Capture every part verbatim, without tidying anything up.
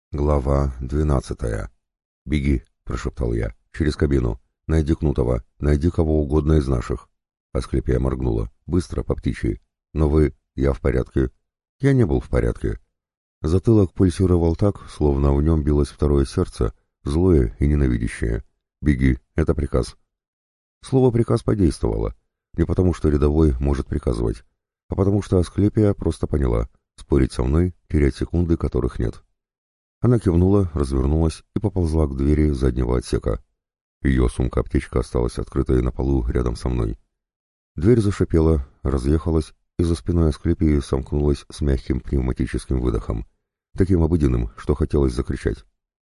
Глава двенадцатая. «Беги», — прошептал я, — «через кабину. Найди Кнутова, найди кого угодно из наших». Асклепия моргнула. Быстро, по птичьи. «Но вы...» «Я в порядке». Я не был в порядке. Затылок пульсировал так, словно в нем билось второе сердце, злое и ненавидящее. «Беги, это приказ». Слово «приказ» подействовало. Не потому, что рядовой может приказывать, а потому что Асклепия просто поняла. Спорить со мной, терять секунды, которых нет. Она кивнула, развернулась и поползла к двери заднего отсека. Ее сумка-аптечка осталась открытой на полу рядом со мной. Дверь зашипела, разъехалась и за спиной Асклепии сомкнулась с мягким пневматическим выдохом, таким обыденным, что хотелось закричать.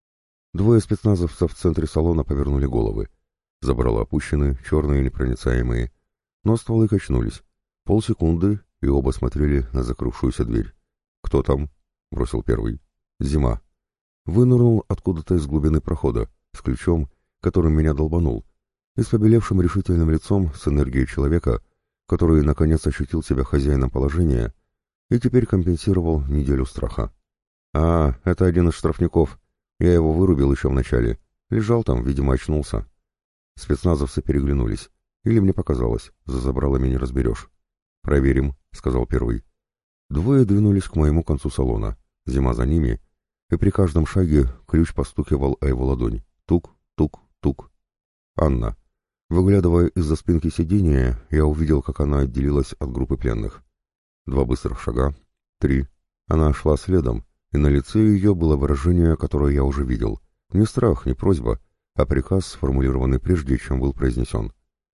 Двое спецназовцев в центре салона повернули головы. Забрала опущены, черные непроницаемые, но стволы качнулись. Полсекунды, и оба смотрели на закрывшуюся дверь. «Кто там?» — бросил первый. «Зима». Вынырнул откуда-то из глубины прохода, с ключом, которым меня долбанул, и с побелевшим решительным лицом, с энергией человека, который, наконец, ощутил себя хозяином положения и теперь компенсировал неделю страха. «А, это один из штрафников. Я его вырубил еще в начале. Лежал там, видимо, очнулся». Спецназовцы переглянулись. Или мне показалось, за забралами не разберешь. «Проверим», — сказал первый. Двое двинулись к моему концу салона. Зима за ними, и при каждом шаге ключ постукивал о его ладонь. Тук, тук, тук. «Анна». Выглядывая из-за спинки сиденья, я увидел, как она отделилась от группы пленных. Два быстрых шага. Три. Она шла следом, и на лице ее было выражение, которое я уже видел. Не страх, не просьба, а приказ, сформулированный прежде, чем был произнесен.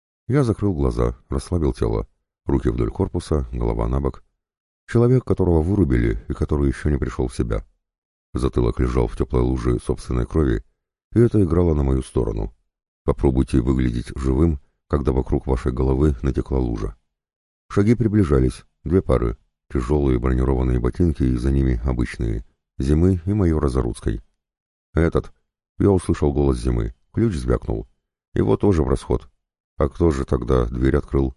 Я закрыл глаза, расслабил тело. Руки вдоль корпуса, голова на бок. Человек, которого вырубили и который еще не пришел в себя. Затылок лежал в теплой луже собственной крови, и это играло на мою сторону. Попробуйте выглядеть живым, когда вокруг вашей головы натекла лужа. Шаги приближались, две пары, тяжелые бронированные ботинки и за ними обычные, Зимы и майора Заруцкой. «Этот!» — я услышал голос Зимы, ключ звякнул. Его тоже в расход. А кто же тогда дверь открыл?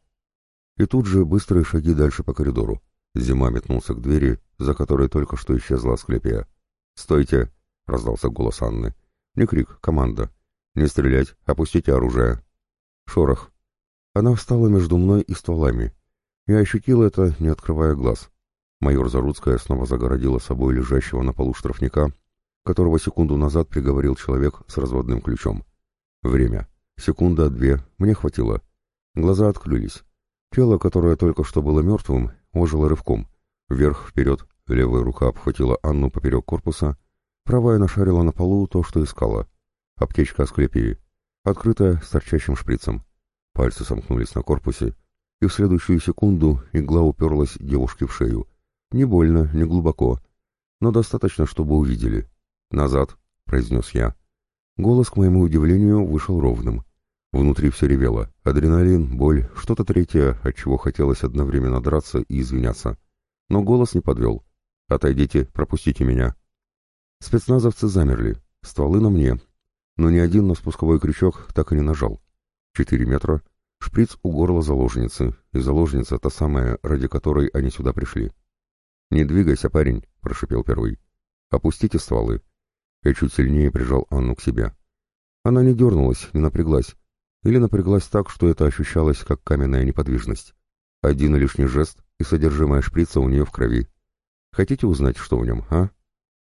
И тут же быстрые шаги дальше по коридору. Зима метнулся к двери, за которой только что исчезла Асклепия. «Стойте!» — раздался голос Анны. Не крик, команда. «Не стрелять! Опустите оружие!» Шорох. Она встала между мной и стволами. Я ощутил это, не открывая глаз. Майор Заруцкая снова загородила собой лежащего на полу штрафника, которого секунду назад приговорил человек с разводным ключом. Время. Секунда, две. Мне хватило. Глаза открылись. Тело, которое только что было мертвым, ожило рывком. Вверх-вперед. Левая рука обхватила Анну поперек корпуса. Правая нашарила на полу то, что искала. Аптечка Асклепии. Открытая, с торчащим шприцем. Пальцы сомкнулись на корпусе, и в следующую секунду игла уперлась девушке в шею. Не больно, не глубоко, но достаточно, чтобы увидели. «Назад», — произнес я. Голос, к моему удивлению, вышел ровным. Внутри все ревело. Адреналин, боль, что-то третье, от чего хотелось одновременно драться и извиняться. Но голос не подвел. «Отойдите, пропустите меня». Спецназовцы замерли. Стволы на мне. Но ни один на спусковой крючок так и не нажал. Четыре метра. Шприц у горла заложницы. И заложница та самая, ради которой они сюда пришли. «Не двигайся, парень», — прошипел первый. «Опустите стволы». Я чуть сильнее прижал Анну к себе. Она не дернулась, не напряглась. Или напряглась так, что это ощущалось, как каменная неподвижность. Один лишний жест, и содержимое шприца у нее в крови. Хотите узнать, что в нем, а?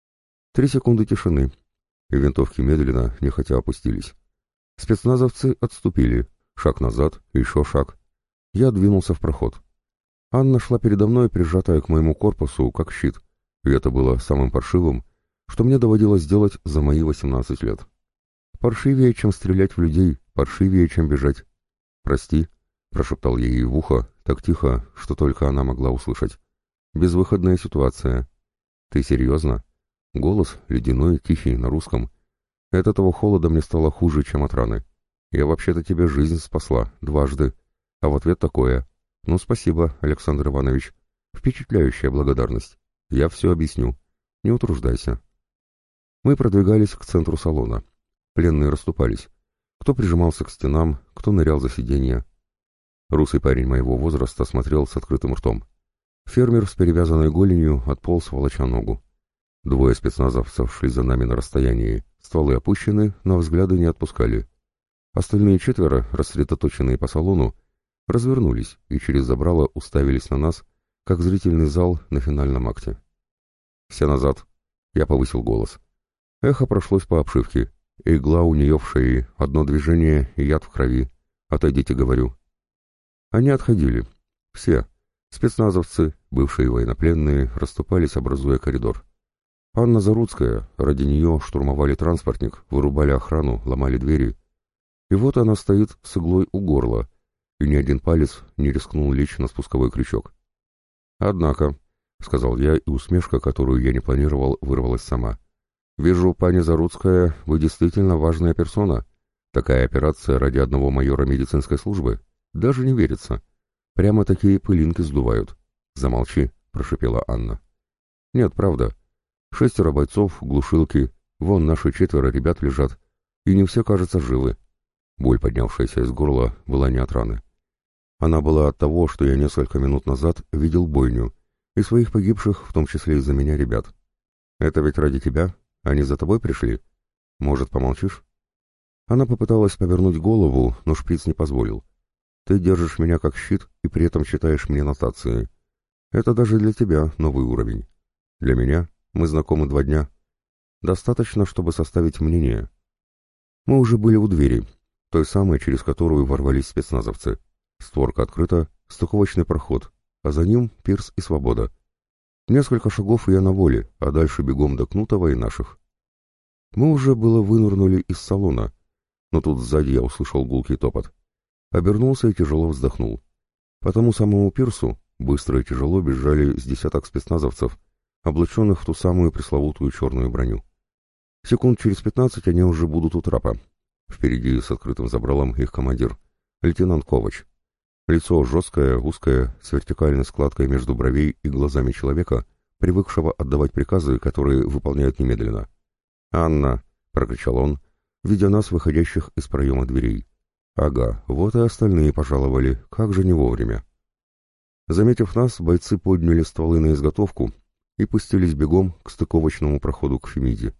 Три секунды тишины. И винтовки медленно, нехотя опустились. Спецназовцы отступили. Шаг назад, еще шаг. Я двинулся в проход. Анна шла передо мной, прижатая к моему корпусу, как щит. И это было самым паршивым, что мне доводилось делать за мои восемнадцать лет. Паршивее, чем стрелять в людей, паршивее, чем бежать. «Прости», — прошептал я ей в ухо, так тихо, что только она могла услышать. «Безвыходная ситуация». «Ты серьезно?» Голос ледяной, тихий, на русском. От этого холода мне стало хуже, чем от раны. «Я вообще-то тебе жизнь спасла, дважды. А в ответ такое. Ну, спасибо, Александр Иванович. Впечатляющая благодарность. Я все объясню. Не утруждайся». Мы продвигались к центру салона. Пленные расступались. Кто прижимался к стенам, кто нырял за сиденье. Русый парень моего возраста смотрел с открытым ртом. Фермер с перевязанной голенью отполз, волоча ногу. Двое спецназовцев шли за нами на расстоянии, стволы опущены, но взгляды не отпускали. Остальные четверо, рассредоточенные по салону, развернулись и через забрало уставились на нас, как зрительный зал на финальном акте. «Все назад!» — я повысил голос. Эхо прошлось по обшивке. Игла у нее в шее, одно движение и яд в крови. «Отойдите», — говорю. Они отходили. Все. Спецназовцы, бывшие военнопленные, расступались, образуя коридор. Анна Заруцкая, ради нее штурмовали транспортник, вырубали охрану, ломали двери. И вот она стоит с иглой у горла, и ни один палец не рискнул лечь на спусковой крючок. «Однако», — сказал я, и усмешка, которую я не планировал, вырвалась сама. «Вижу, пани Заруцкая, вы действительно важная персона. Такая операция ради одного майора медицинской службы. Даже не верится. Прямо такие пылинки сдувают». «Замолчи», — прошипела Анна. «Нет, правда. Шестеро бойцов, глушилки, вон наши четверо ребят лежат, и не все, кажется, живы». Боль, поднявшаяся из горла, была не от раны. Она была от того, что я несколько минут назад видел бойню, и своих погибших, в том числе из-за меня, ребят. «Это ведь ради тебя? Они за тобой пришли? Может, помолчишь?» Она попыталась повернуть голову, но шприц не позволил. «Ты держишь меня как щит и при этом читаешь мне нотации. Это даже для тебя новый уровень. Для меня мы знакомы два дня. Достаточно, чтобы составить мнение». Мы уже были у двери, той самой, через которую ворвались спецназовцы. Створка открыта, стыковочный проход, а за ним пирс и свобода. Несколько шагов, и я на воле, а дальше бегом до Кнутова и наших. Мы уже было вынырнули из салона, но тут сзади я услышал гулкий топот. Обернулся и тяжело вздохнул. По тому самому пирсу быстро и тяжело бежали с десяток спецназовцев, облаченных в ту самую пресловутую черную броню. Секунд через пятнадцать они уже будут у трапа. Впереди с открытым забралом их командир, лейтенант Ковач. Лицо жесткое, узкое, с вертикальной складкой между бровей и глазами человека, привыкшего отдавать приказы, которые выполняют немедленно. «Анна!» — прокричал он, видя нас, выходящих из проема дверей. «Ага, вот и остальные пожаловали, как же не вовремя». Заметив нас, бойцы подняли стволы на изготовку и пустились бегом к стыковочному проходу к Фемиде.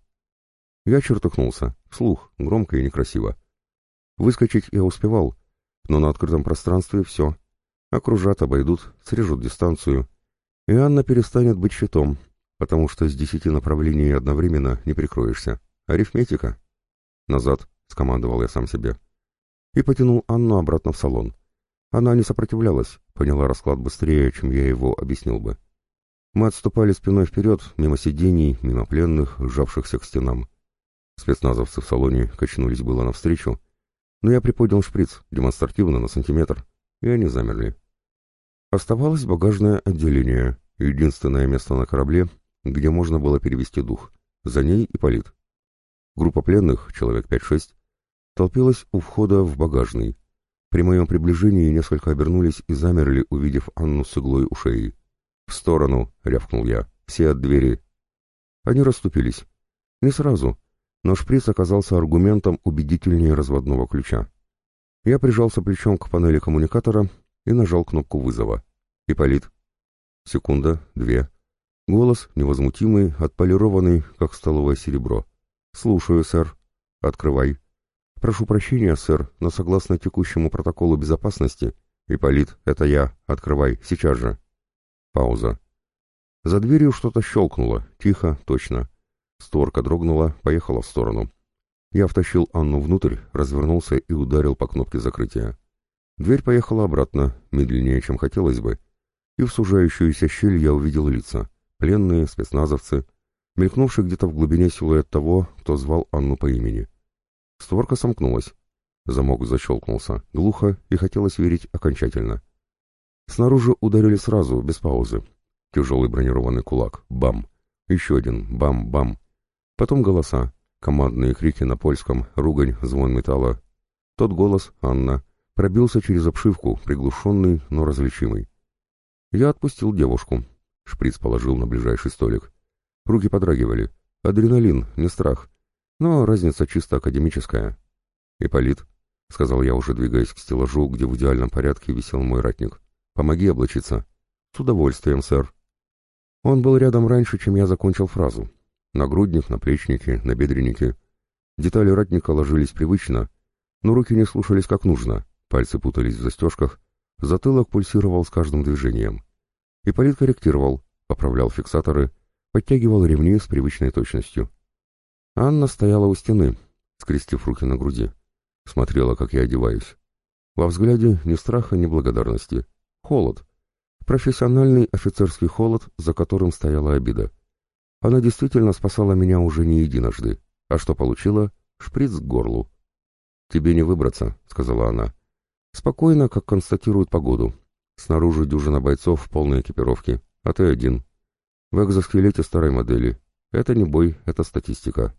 Я чертыхнулся, вслух, громко и некрасиво. Выскочить я успевал, но на открытом пространстве все. Окружат, обойдут, срежут дистанцию, и Анна перестанет быть щитом, потому что с десяти направлений одновременно не прикроешься. Арифметика. «Назад», — скомандовал я сам себе. И потянул Анну обратно в салон. Она не сопротивлялась, поняла расклад быстрее, чем я его объяснил бы. Мы отступали спиной вперед, мимо сидений, мимо пленных, сжавшихся к стенам. Спецназовцы в салоне качнулись было навстречу, но я приподнял шприц, демонстративно на сантиметр, и они замерли. Оставалось багажное отделение, единственное место на корабле, где можно было перевести дух. За ней Ипполит. Группа пленных, человек пять-шесть, толпилась у входа в багажный. При моем приближении несколько обернулись и замерли, увидев Анну с иглой у шеи. «В сторону!» — рявкнул я. «Все от двери!» Они расступились. Не сразу, но шприц оказался аргументом убедительнее разводного ключа. Я прижался плечом к панели коммуникатора и нажал кнопку вызова. «Ипполит». Секунда, две. Голос невозмутимый, отполированный, как столовое серебро. «Слушаю, сэр». «Открывай». «Прошу прощения, сэр, но согласно текущему протоколу безопасности...» «Ипполит, это я. Открывай, сейчас же». Пауза. За дверью что-то щелкнуло, тихо, точно. Створка дрогнула, поехала в сторону. Я втащил Анну внутрь, развернулся и ударил по кнопке закрытия. Дверь поехала обратно, медленнее, чем хотелось бы, и в сужающуюся щель я увидел лица. Пленные, спецназовцы, мелькнувший где-то в глубине силуэт того, кто звал Анну по имени. Створка сомкнулась. Замок защелкнулся, глухо, и хотелось верить окончательно. Снаружи ударили сразу, без паузы. Тяжелый бронированный кулак. Бам! Еще один. Бам-бам! Потом голоса. Командные крики на польском, ругань, звон металла. Тот голос, Анна, пробился через обшивку, приглушенный, но различимый. Я отпустил девушку. Шприц положил на ближайший столик. Руки подрагивали. Адреналин, не страх. Но разница чисто академическая. «Ипполит», — сказал я, уже двигаясь к стеллажу, где в идеальном порядке висел мой ратник. «Помоги облачиться». «С удовольствием, сэр». Он был рядом раньше, чем я закончил фразу. Нагрудник, наплечники, набедренники. Детали ратника ложились привычно, но руки не слушались как нужно, пальцы путались в застежках, затылок пульсировал с каждым движением. Ипполит корректировал, поправлял фиксаторы, подтягивал ремни с привычной точностью. Анна стояла у стены, скрестив руки на груди. Смотрела, как я одеваюсь. Во взгляде ни страха, ни благодарности. Холод. Профессиональный офицерский холод, за которым стояла обида. Она действительно спасала меня уже не единожды. А что получила? Шприц к горлу. «Тебе не выбраться», — сказала она. «Спокойно, как констатируют погоду. Снаружи дюжина бойцов в полной экипировке, а ты один. В экзоскелете старой модели. Это не бой, это статистика».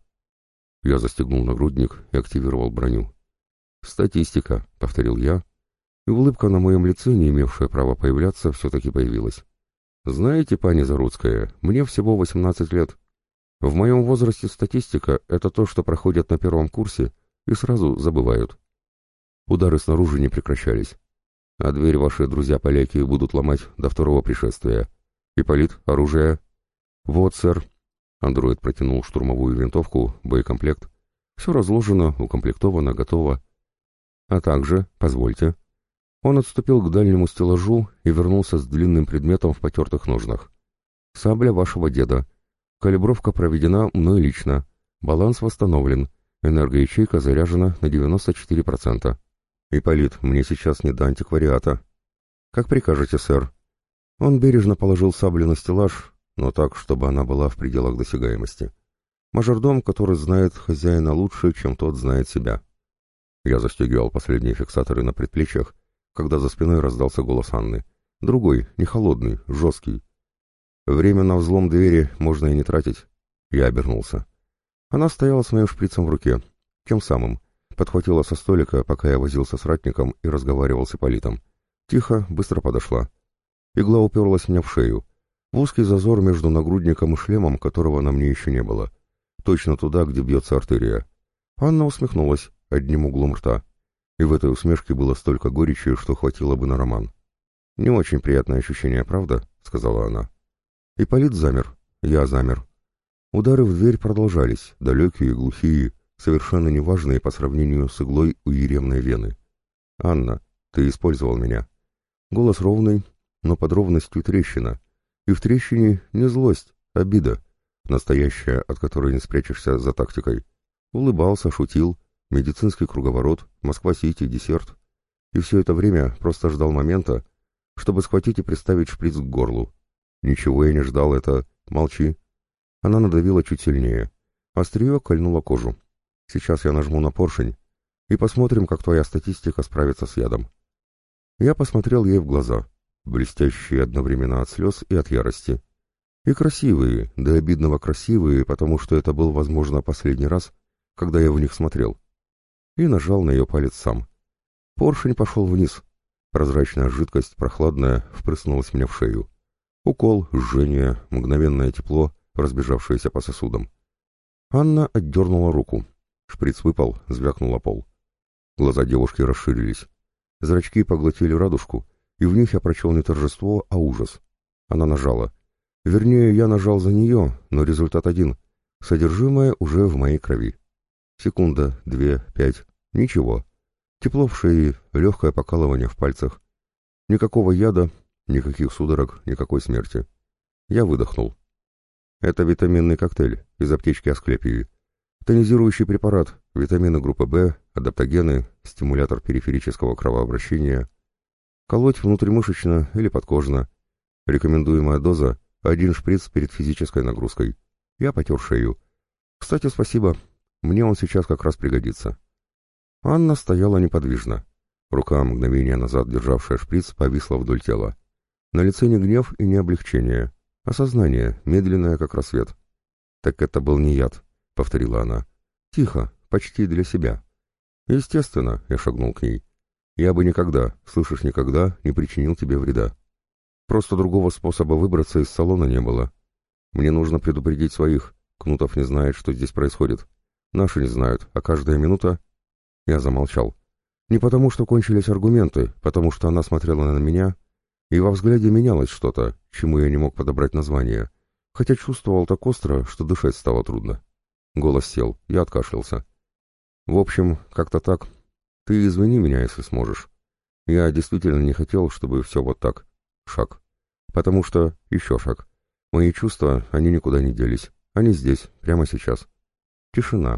Я застегнул нагрудник и активировал броню. «Статистика», — повторил я, и улыбка на моем лице, не имевшая права появляться, все-таки появилась. «Знаете, пани Заруцкая, мне всего восемнадцать лет. В моем возрасте статистика — это то, что проходят на первом курсе и сразу забывают». Удары снаружи не прекращались. «А дверь ваши друзья-поляки будут ломать до второго пришествия. Ипполит, оружие». «Вот, сэр». Андроид протянул штурмовую винтовку, боекомплект. «Все разложено, укомплектовано, готово». «А также, позвольте». Он отступил к дальнему стеллажу и вернулся с длинным предметом в потертых ножнах. «Сабля вашего деда. Калибровка проведена мной лично. Баланс восстановлен. Энергоячейка заряжена на девяносто четыре процента. Ипполит, мне сейчас не до антиквариата». «Как прикажете, сэр». Он бережно положил саблю на стеллаж, но так, чтобы она была в пределах досягаемости. Мажордом, который знает хозяина лучше, чем тот знает себя. Я застегивал последние фиксаторы на предплечьях, когда за спиной раздался голос Анны. Другой, не холодный, жесткий. «Время на взлом двери можно и не тратить». Я обернулся. Она стояла с моим шприцем в руке, тем самым. Подхватила со столика, пока я возился с ратником и разговаривал с Ипполитом. Тихо, быстро подошла. Игла уперлась мне в шею. В узкий зазор между нагрудником и шлемом, которого на мне еще не было. Точно туда, где бьется артерия. Анна усмехнулась одним углом рта. И в этой усмешке было столько горечи, что хватило бы на роман. «Не очень приятное ощущение, правда?» — сказала она. Ипполит замер. Я замер. Удары в дверь продолжались, далекие, глухие, совершенно неважные по сравнению с иглой у еремной вены. «Анна, ты использовал меня». Голос ровный, но под ровностью трещина. И в трещине не злость, обида, настоящая, от которой не спрячешься за тактикой. Улыбался, шутил, медицинский круговорот, Москва-Сити, десерт. И все это время просто ждал момента, чтобы схватить и приставить шприц к горлу. Ничего я не ждал, это... Молчи. Она надавила чуть сильнее. Острие кольнуло кожу. Сейчас я нажму на поршень, и посмотрим, как твоя статистика справится с ядом. Я посмотрел ей в глаза, блестящие одновременно от слез и от ярости. И красивые, до обидного красивые, потому что это был, возможно, последний раз, когда я в них смотрел. И нажал на ее палец сам. Поршень пошел вниз. Прозрачная жидкость, прохладная, впрыснулась мне в шею. Укол, жжение, мгновенное тепло, разбежавшееся по сосудам. Анна отдернула руку. Шприц выпал, звякнул о пол. Глаза девушки расширились. Зрачки поглотили радужку, и в них я прочел не торжество, а ужас. Она нажала. Вернее, я нажал за нее, но результат один. Содержимое уже в моей крови. Секунда, две, пять. Ничего. Тепло в шее, легкое покалывание в пальцах. Никакого яда, никаких судорог, никакой смерти. Я выдохнул. Это витаминный коктейль из аптечки Асклепии. Тонизирующий препарат, витамины группы В, адаптогены, стимулятор периферического кровообращения. Колоть внутримышечно или подкожно. Рекомендуемая доза — один шприц перед физической нагрузкой. Я потер шею. Кстати, спасибо. Мне он сейчас как раз пригодится. Анна стояла неподвижно. Рука, мгновение назад державшая шприц, повисла вдоль тела. На лице не гнев и не облегчение, а сознание, медленное, как рассвет. «Так это был не яд», — повторила она. «Тихо, почти для себя». «Естественно», — я шагнул к ней. «Я бы никогда, слышишь, никогда не причинил тебе вреда. Просто другого способа выбраться из салона не было. Мне нужно предупредить своих. Кнутов не знает, что здесь происходит. Наши не знают, а каждая минута...» Я замолчал. Не потому, что кончились аргументы, потому что она смотрела на меня, и во взгляде менялось что-то, чему я не мог подобрать название. хотя чувствовал так остро, что дышать стало трудно. Голос сел, я откашлялся. В общем, как-то так. Ты извини меня, если сможешь. Я действительно не хотел, чтобы все вот так. Шаг. Потому что еще шаг. Мои чувства, они никуда не делись. Они здесь, прямо сейчас. Тишина.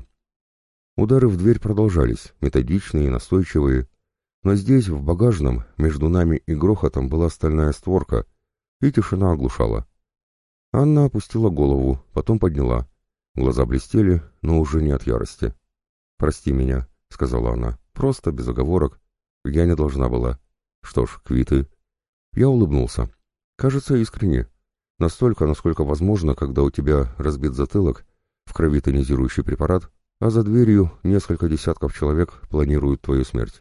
Удары в дверь продолжались, методичные и настойчивые. Но здесь, в багажном, между нами и грохотом была стальная створка, и тишина оглушала. Анна опустила голову, потом подняла. Глаза блестели, но уже не от ярости. «Прости меня», — сказала она, — «просто, без оговорок. Я не должна была. Что ж, квиты». Я улыбнулся. Кажется, искренне. Настолько, насколько возможно, когда у тебя разбит затылок, в крови тонизирующий препарат, а за дверью несколько десятков человек планируют твою смерть.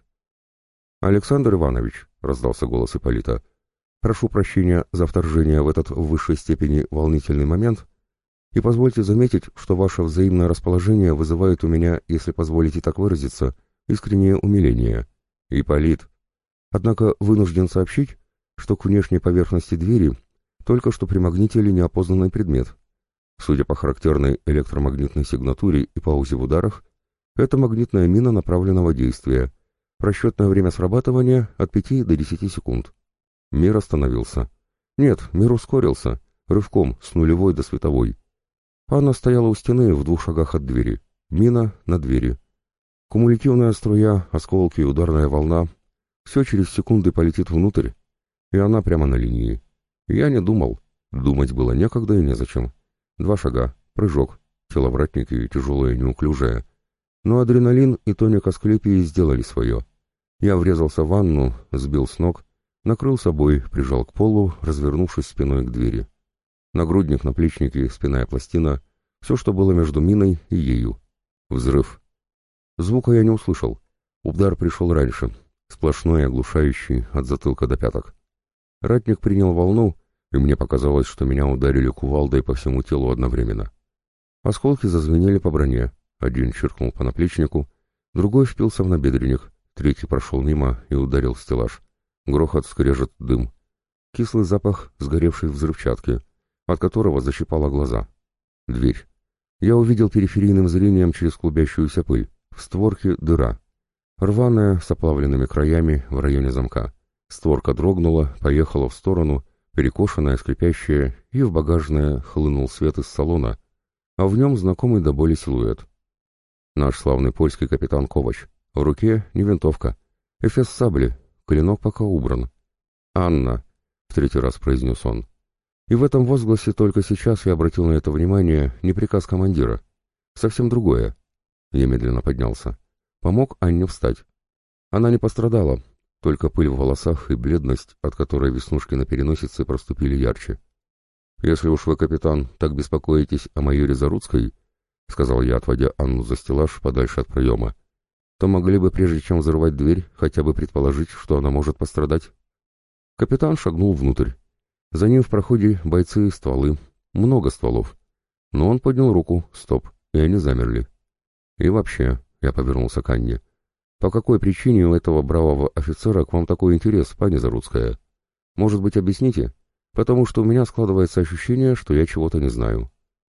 «Александр Иванович», — раздался голос Ипполита, — «прошу прощения за вторжение в этот в высшей степени волнительный момент, и позвольте заметить, что ваше взаимное расположение вызывает у меня, если позволите так выразиться, искреннее умиление. Ипполит. Однако вынужден сообщить, что к внешней поверхности двери только что примагнитили неопознанный предмет. Судя по характерной электромагнитной сигнатуре и паузе в ударах, это магнитная мина направленного действия. Расчетное время срабатывания от пяти до десяти секунд. Мир остановился. Нет, мир ускорился, рывком с нулевой до световой. Анна стояла у стены в двух шагах от двери. Мина на двери. Кумулятивная струя, осколки и ударная волна. Все через секунды полетит внутрь, и она прямо на линии. Я не думал. Думать было некогда и незачем. Два шага, прыжок, тело вратники тяжелое и неуклюжее. Но адреналин и тоник Асклепии сделали свое. Я врезался в Анну, сбил с ног, накрыл собой, прижал к полу, развернувшись спиной к двери. Нагрудник, наплечники, спинная пластина, все, что было между миной и ею. Взрыв. Звука я не услышал. Удар пришел раньше, сплошной и оглушающий, от затылка до пяток. Ратник принял волну, и мне показалось, что меня ударили кувалдой по всему телу одновременно. Осколки зазвенели по броне. Один чиркнул по наплечнику, другой впился в набедренник, третий прошел мимо и ударил в стеллаж. Грохот, скрежет, дым. Кислый запах сгоревшей взрывчатки, от которого защипало глаза. Дверь. Я увидел периферийным зрением через клубящуюся пыль. В створке дыра. Рваная, с оплавленными краями в районе замка. Створка дрогнула, поехала в сторону, перекошенная, скрипящая, и в багажное хлынул свет из салона, а в нем знакомый до боли силуэт. Наш славный польский капитан Ковач. В руке не винтовка. Эфес сабли, клинок пока убран. «Анна», — в третий раз произнес он. И в этом возгласе только сейчас я обратил на это внимание, не приказ командира. Совсем другое. Я медленно поднялся. Помог Анне встать. Она не пострадала, только пыль в волосах и бледность, от которой веснушки на переносице проступили ярче. «Если уж вы, капитан, так беспокоитесь о майоре Заруцкой», — сказал я, отводя Анну за стеллаж подальше от проема, «то могли бы, прежде чем взрывать дверь, хотя бы предположить, что она может пострадать». Капитан шагнул внутрь. За ним в проходе бойцы, стволы. Много стволов. Но он поднял руку. Стоп. И они замерли. И вообще, я повернулся к Анне. По какой причине у этого бравого офицера к вам такой интерес, пани Заруцкая? Может быть, объясните? Потому что у меня складывается ощущение, что я чего-то не знаю.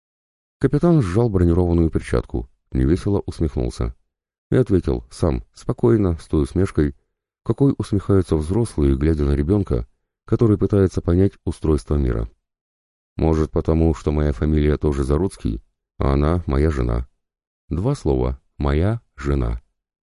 Капитан сжал бронированную перчатку, невесело усмехнулся. И ответил, сам, спокойно, с той усмешкой, какой усмехаются взрослые, глядя на ребенка, который пытается понять устройство мира. Может, потому, что моя фамилия тоже Заруцкий, а она моя жена. Два слова «моя жена».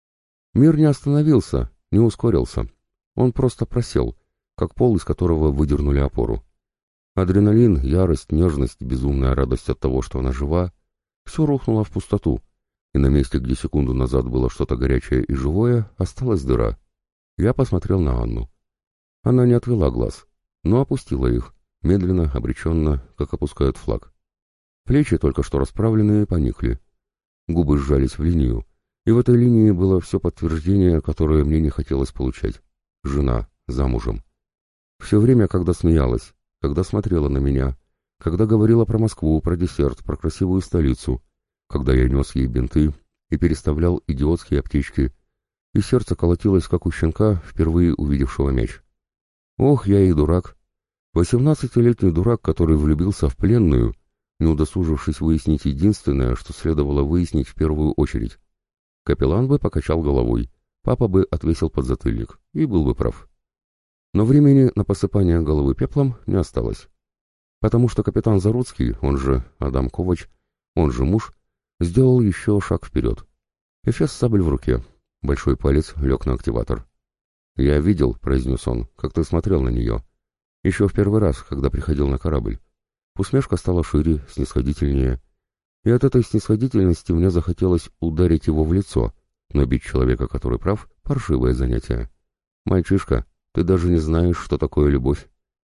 Мир не остановился, не ускорился. Он просто просел, как пол, из которого выдернули опору. Адреналин, ярость, нежность, безумная радость от того, что она жива, все рухнуло в пустоту, и на месте, где секунду назад было что-то горячее и живое, осталась дыра. Я посмотрел на Анну. Она не отвела глаз, но опустила их, медленно, обреченно, как опускают флаг. Плечи, только что расправленные, поникли. Губы сжались в линию, и в этой линии было все подтверждение, которое мне не хотелось получать. Жена, замужем. Все время, когда смеялась, когда смотрела на меня, когда говорила про Москву, про десерт, про красивую столицу, когда я нес ей бинты и переставлял идиотские аптечки, и сердце колотилось, как у щенка, впервые увидевшего мяч. Ох, я и дурак. Восемнадцатилетний дурак, который влюбился в пленную не удосужившись выяснить единственное, что следовало выяснить в первую очередь. Капеллан бы покачал головой, папа бы отвесил подзатыльник и был бы прав. Но времени на посыпание головы пеплом не осталось. Потому что капитан Заруцкий, он же Адам Ковач, он же муж, сделал еще шаг вперед. Эфес сабль в руке, большой палец лег на активатор. «Я видел», — произнес он, — «как ты смотрел на нее. Еще в первый раз, когда приходил на корабль. Усмешка стала шире, снисходительнее. И от этой снисходительности мне захотелось ударить его в лицо, но бить человека, который прав, — паршивое занятие. Мальчишка, ты даже не знаешь, что такое любовь».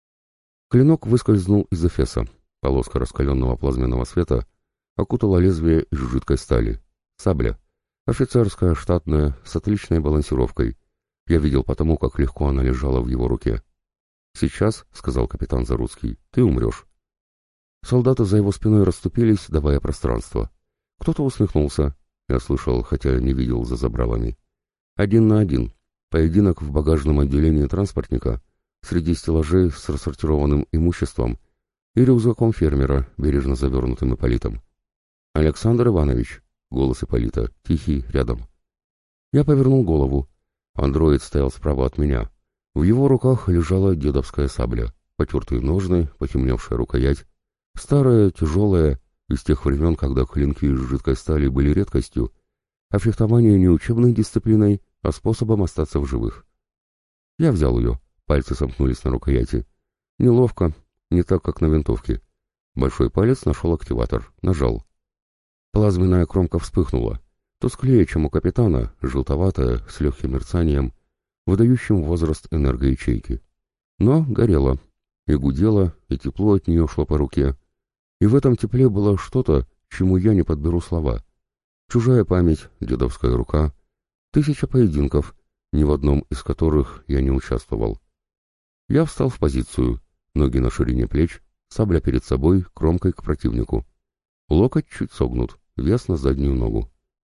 Клинок выскользнул из эфеса. Полоска раскаленного плазменного света окутала лезвие из жидкой стали. Сабля. Офицерская, штатная, с отличной балансировкой. Я видел потому, как легко она лежала в его руке. «Сейчас, — сказал капитан Заруцкий, — ты умрешь». Солдаты за его спиной расступились, давая пространство. Кто-то усмехнулся. Я слышал, хотя не видел за забралами. Один на один. Поединок в багажном отделении транспортника среди стеллажей с рассортированным имуществом и рюкзаком фермера, бережно завернутым Ипполитом. «Александр Иванович», — голос Ипполита, тихий, рядом. Я повернул голову. Андроид стоял справа от меня. В его руках лежала дедовская сабля, потертые ножны, потемневшая рукоять, старая, тяжелая, из тех времен, когда клинки из жидкой стали были редкостью, а фехтование не учебной дисциплиной, а способом остаться в живых. Я взял ее, пальцы сомкнулись на рукояти. Неловко, не так, как на винтовке. Большой палец нашел активатор, нажал. Плазменная кромка вспыхнула, тусклее, чем у капитана, желтоватая, с легким мерцанием, выдающим возраст энергоячейки. Но горела, и гудела, и тепло от нее шло по руке. И в этом тепле было что-то, чему я не подберу слова. Чужая память, дедовская рука, тысяча поединков, ни в одном из которых я не участвовал. Я встал в позицию, ноги на ширине плеч, сабля перед собой, кромкой к противнику. Локоть чуть согнут, вес на заднюю ногу.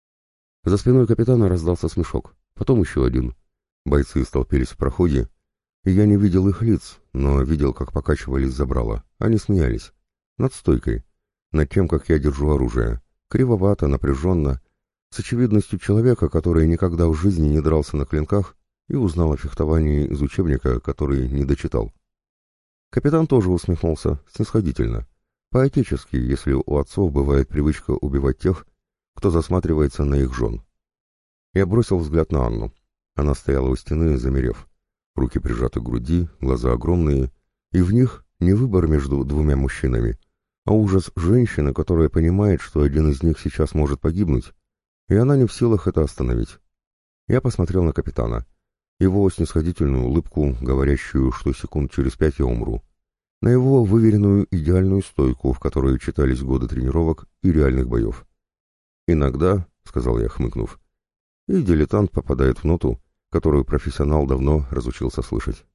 За спиной капитана раздался смешок, потом еще один. Бойцы столпились в проходе, и я не видел их лиц, но видел, как покачивались забрала. Они смеялись. Над стойкой, над тем, как я держу оружие. Кривовато, напряженно, с очевидностью человека, который никогда в жизни не дрался на клинках и узнал о фехтовании из учебника, который не дочитал. Капитан тоже усмехнулся, снисходительно. По-отечески, если у отцов бывает привычка убивать тех, кто засматривается на их жен. Я бросил взгляд на Анну. Она стояла у стены, замерев. Руки прижаты к груди, глаза огромные, и в них не выбор между двумя мужчинами, а ужас женщины, которая понимает, что один из них сейчас может погибнуть, и она не в силах это остановить. Я посмотрел на капитана. Его снисходительную улыбку, говорящую, что секунд через пять я умру. На его выверенную идеальную стойку, в которой читались годы тренировок и реальных боев. «Иногда, — сказал я, хмыкнув, — и дилетант попадает в ноту, которую профессионал давно разучился слышать».